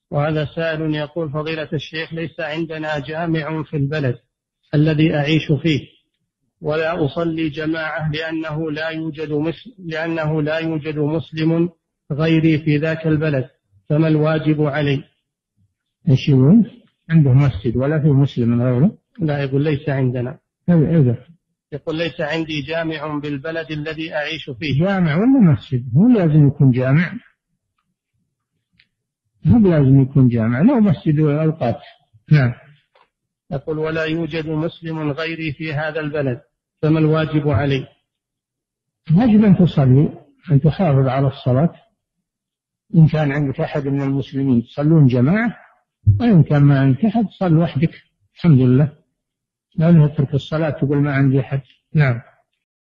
وهذا سائل يقول: فضيلة الشيخ، ليس عندنا جامع في البلد الذي أعيش فيه، ولا أصلي جماعة لأنه لا يوجد مسلم غيري في ذاك البلد، فما الواجب علي؟ ايش يقول؟ عنده مسجد ولا في مسلم غيره؟ لا، يقول ليس عندنا. إذا يقول: ليس عندي جامع بالبلد الذي أعيش فيه. جامع ولا مسجد؟ هو لازم يكون جامع، هو لازم يكون جامع، لو مسجد أوقات. نعم. يقول: ولا يوجد مسلم غيري في هذا البلد، فما الواجب علي؟ يجب أن تصلي، أن تحافظ على الصلاة. إن كان عندك أحد من المسلمين تصلون جماعة، وإن كان ما عندك أحد صل وحدك، الحمد لله. لا تترك الصلاة تقول ما عندي أحد. نعم.